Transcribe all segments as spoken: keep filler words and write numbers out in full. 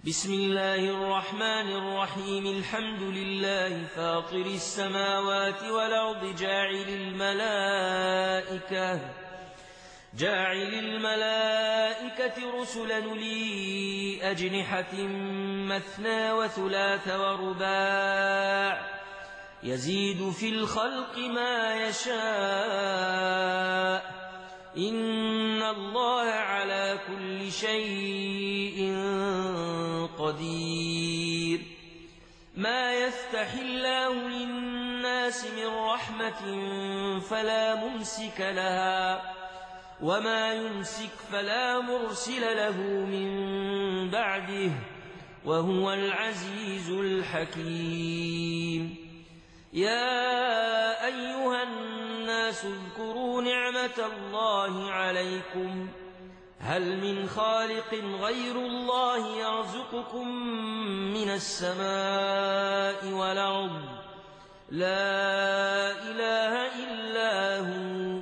بسم الله الرحمن الرحيم. الحمد لله فاطر السماوات والأرض جاعل الملائكة جاعل الملائكة رسلا لي أجنحة مثنى وثلاث ورباع يزيد في الخلق ما يشاء إن الله على كل شيء قدير. ما يفتح الله للناس من رحمة فلا ممسك لها وما يمسك فلا مرسل له من بعده وهو العزيز الحكيم. يا أيها الناس اذكروا نعمة الله عليكم هل من خالق غير الله يرزقكم من السماء والأرض لا إله إلا هو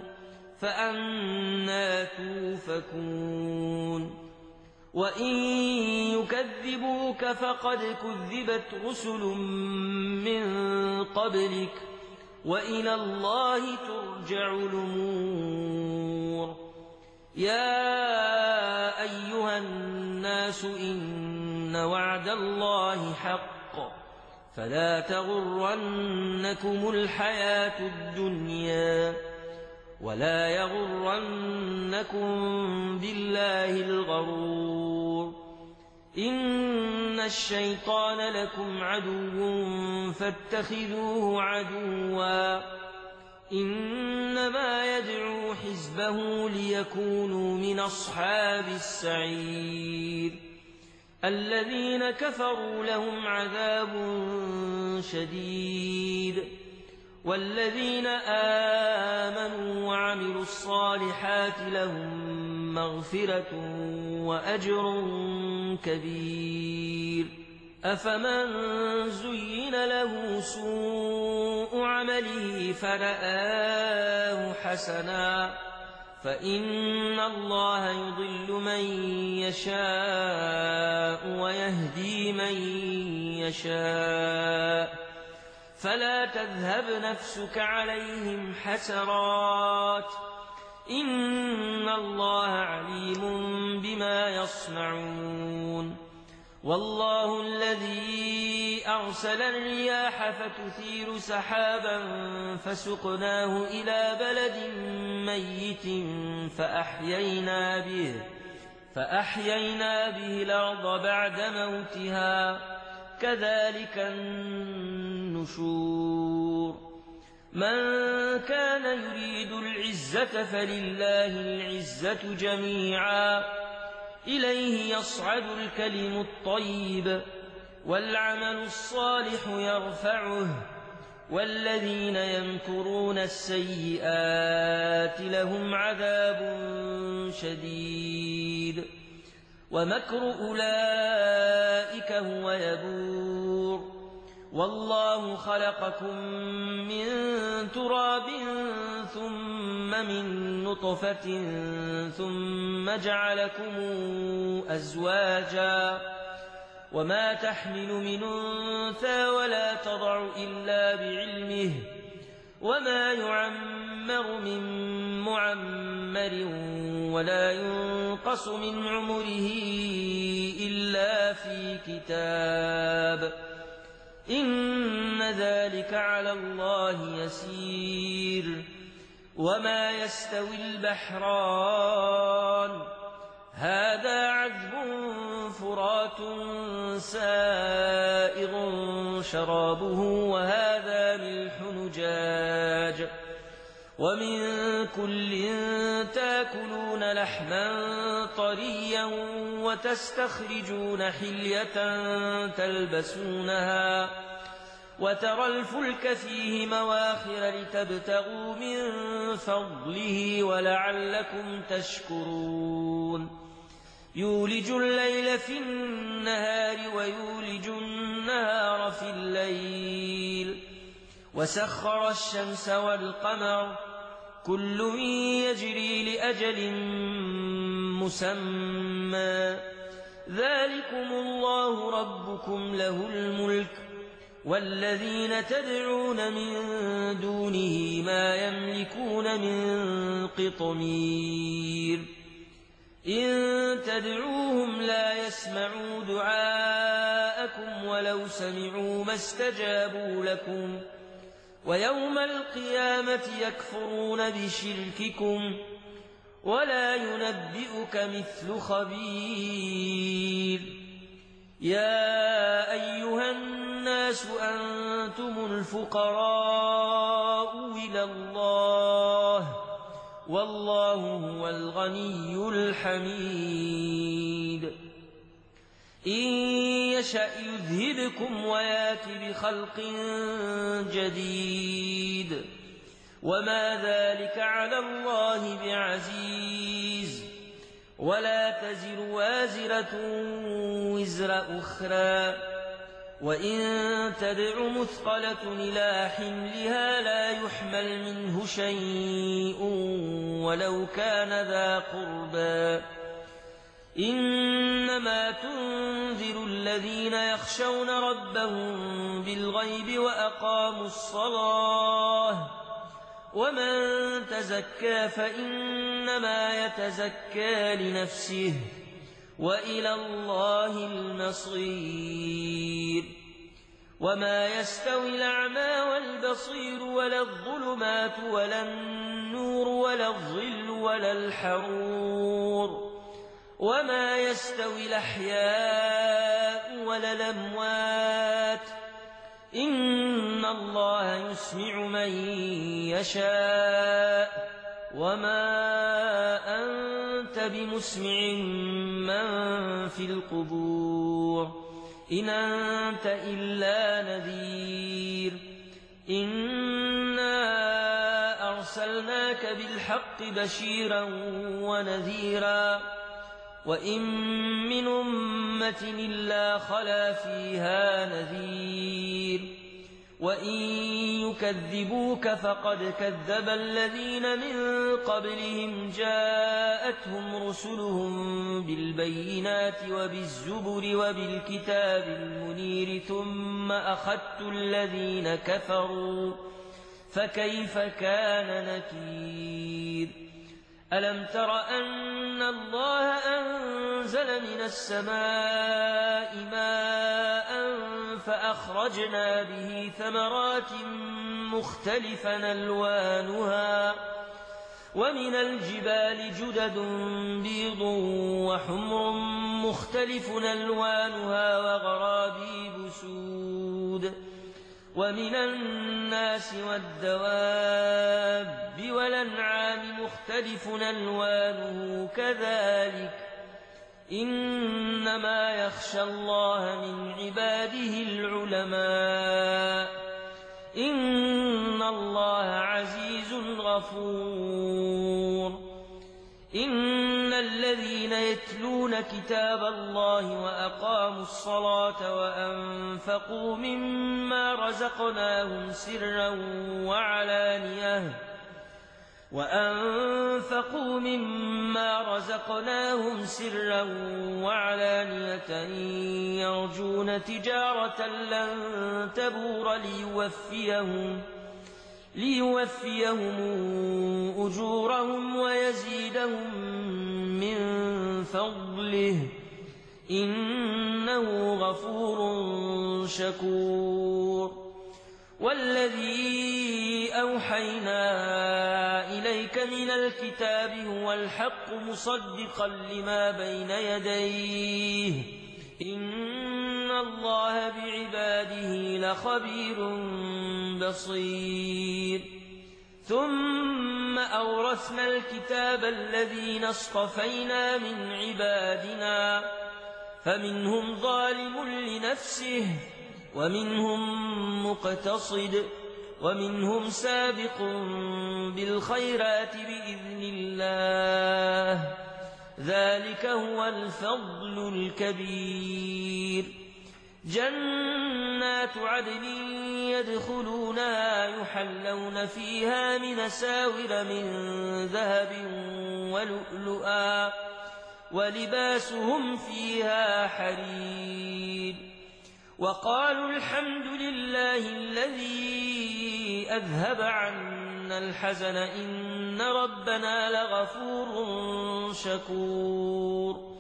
فأنى توفكون. وإن يكذبوك فقد كذبت رسل من قبلك وإلى الله ترجع الأمور. يا أيها الناس إن وعد الله حق فلا تغرنكم الحياة الدنيا ولا يغرنكم بالله الغرور. إن الشيطان لكم عدو فاتخذوه عدوا إنما يدعو حزبه ليكونوا من أصحاب السعير. الذين كفروا لهم عذاب شديد والذين آمنوا وعملوا الصالحات لهم مغفرة وأجر كبير. أفمن زين له سوء عمله فرآه حسنا فإن الله يضل من يشاء ويهدي من يشاء فلا تذهب نفسك عليهم حسرات إن الله عليم بما يصنعون. والله الذي أرسل الرياح فتثير سحابا فسقناه إلى بلد ميت فأحيينا به فأحيينا به الأرض بعد موتها كذلك النشور. من كان يريد العزة فلله العزة جميعا إليه يصعد الكلم الطيب والعمل الصالح يرفعه والذين يمكرون السيئات لهم عذاب شديد ومكر أولئك هو يبور. والله خلقكم من تراب ثم من نطفة ثم جعلكم أزواجا وما تحمل من أنثى ولا تضع إلا بعلمه وما يعمر من معمر ولا ينقص من عمره إلا في كتاب إن ذلك على الله يسير. وما يستوي البحران هذا عذب فرات سائغ شرابه وهذا ملح نجاج ومن كل تاكلون لحما طريا وتستخرجون حلية تلبسونها وترى الفلك فيه مواخر لتبتغوا من فضله ولعلكم تشكرون. يولج الليل في النهار ويولج النهار في الليل وسخر الشمس والقمر كل يجري لأجل مسمى ذلكم الله ربكم له الملك والذين تدعون من دونه ما يملكون من قطمير إن تدعوهم لا يسمعوا دعاءكم ولو سمعوا ما استجابوا لكم ويوم القيامة يكفرون بشرككم ولا ينبئك مثل خبير يا أيها الناس أنتم الفقراء إلى الله والله هو الغني الحميد إن يشأ يذهبكم ويات بخلق جديد وما ذلك على الله بعزيز ولا تزر وازرة وزر أخرى وإن تدع مثقلة إلى حملها لا يحمل منه شيء ولو كان ذا قربى إنما تنذر الذين يخشون ربهم بالغيب وأقاموا الصلاة ومن تزكى فإنما يتزكى لنفسه وإلى الله المصير وما يستوي الأعمى والبصير ولا الظلمات ولا النور ولا الظل ولا الحرور وما يستوي الأحياء ولا الأموات إن الله يسمع من يشاء وما أنت بمسمع من في القبور إن أنت إلا نذير إنا أرسلناك بالحق بشيرا ونذيرا وإن من أمة إلا خلا فيها نذير وإن يكذبوك فقد كذب الذين من قبلهم جاءتهم رسلهم بالبينات وبالزبر وبالكتاب المنير ثم أخذت الذين كفروا فكيف كان نكير ألم تر أن الله أنزل من السماء ماء فأخرجنا به ثمرات مختلفا ألوانها ومن الجبال جدد بيض وحمر مختلف ألوانها وغرابيب سود ومن الناس والدواب والأنعام مختلف ألوانه كذلك إنما يخشى الله من عباده العلماء إن الله عزيز غفور إن الذين يتلون كتاب الله وأقاموا الصلاة وأنفقوا مما رزقناهم سرا وعلانية وأنفقوا مما رزقناهم سرا وعلانية يرجون تجارة لن تبور ليوفيهم ليوفيهم أجورهم ويزيدهم من فضله إنه غفور شكور والذي أوحينا إليك من الكتاب هو الحق مصدقا لما بين يديه إن الله بعباده لخبير بصير ثم أورثنا الكتاب الذين اصطفينا من عبادنا فمنهم ظالم لنفسه ومنهم مقتصد ومنهم سابق بالخيرات بإذن الله ذلك هو الفضل الكبير جنات عدن يدخلونها يحلون فيها من أساور من ذهب ولؤلؤا ولباسهم فيها حرير وقالوا الحمد لله الذي أذهب عنا الحزن إن ربنا لغفور شكور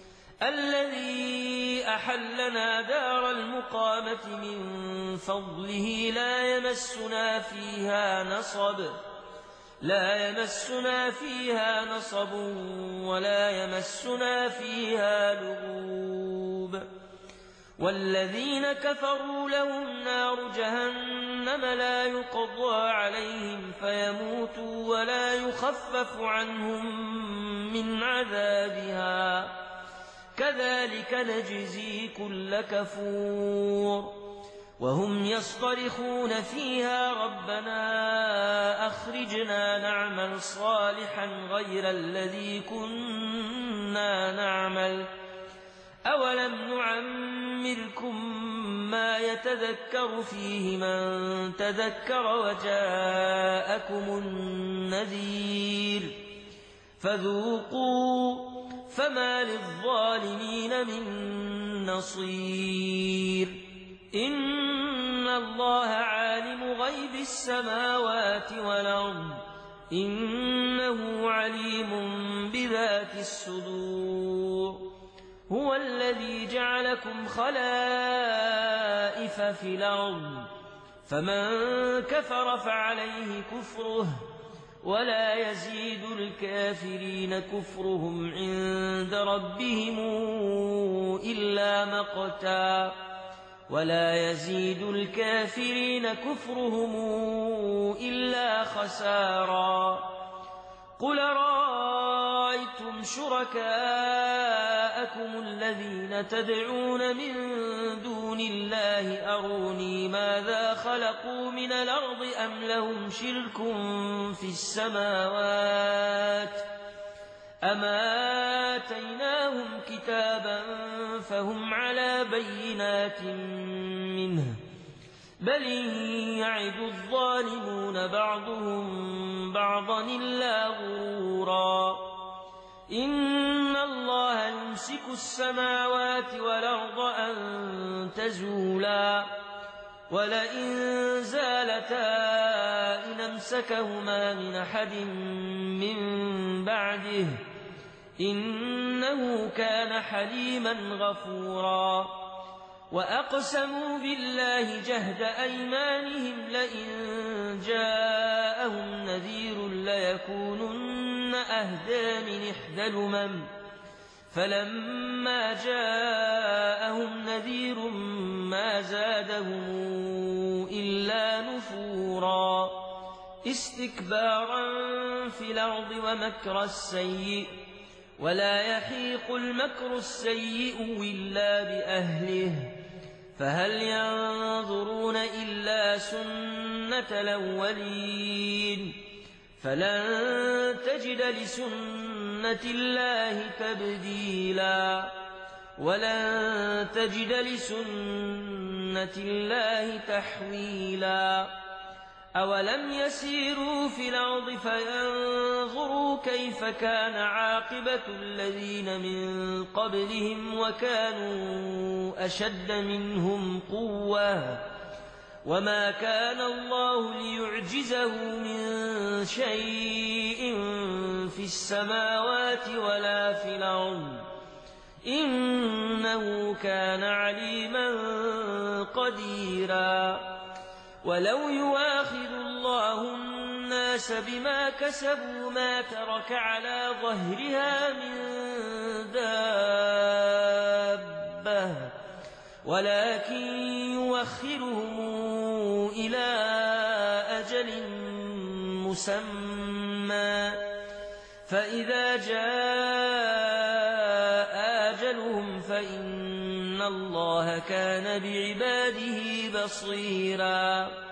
الذي أحلنا دار المقامة من فضله لا يمسنا فيها نصب لا يمسنا فيها نصب ولا يمسنا فيها لغوب والذين كفروا لهم نار جهنم لا يقضى عليهم فيموتوا ولا يخفف عنهم من عذابها كذلك نجزي كل كفور وهم يصطرخون فيها ربنا أخرجنا نعمل صالحا غير الذي كنا نعمل أولم نعمركم ما يتذكر فيه من تذكر وجاءكم النذير فذوقوا فما للظالمين من نصير إن الله عالم غيب السماوات والأرض إنه عليم بذات الصدور هو الذي جعلكم خلائف في الأرض فمن كفر فعليه كفره ولا يزيد الكافرين كفرهم عند ربهم إلا مقتا ولا يزيد الكافرين كفرهم إلا خسارا قل رأيتم شركاءكم الذين تدعون من دون الله أروني ماذا خلقوا من الأرض أم لهم شرك في السماوات أم آتيناهم كتابا فهم على بينات منه بل يعد الظالمون بعضهم بعضا إلا غرورا إن الله يمسك السماوات والأرض أن تزولا ولئن زالتا إن أمسكهما من أحد من بعده إنه كان حليما غفورا وأقسموا بالله جهد أيمانهم لئن جاءهم نذير ليكونن أهدى من إحدى الأمم فلما جاءهم نذير ما زادهم إلا نفورا استكبارا في الأرض ومكر السيء ولا يحيق المكر السيء إلا بأهله فهل ينظرون إلا سنة الأولين فلن تجد لسنة الله تبديلا ولن تجد لسنة الله تحويلا أولم يسيروا في الأرض فينظروا كيف كان عاقبة الذين من قبلهم وكانوا أشد منهم قوة وما كان الله ليعجزه من شيء في السماوات ولا في الأرض إنه كان عليما قديرا ولو يواخذ الله الناس بما كسبوا ما ترك على ظهرها من دابة ولكن يوخرهم إلى أجل مسمى فإذا جاء أجلهم فإن الله كان بعباده بصيرا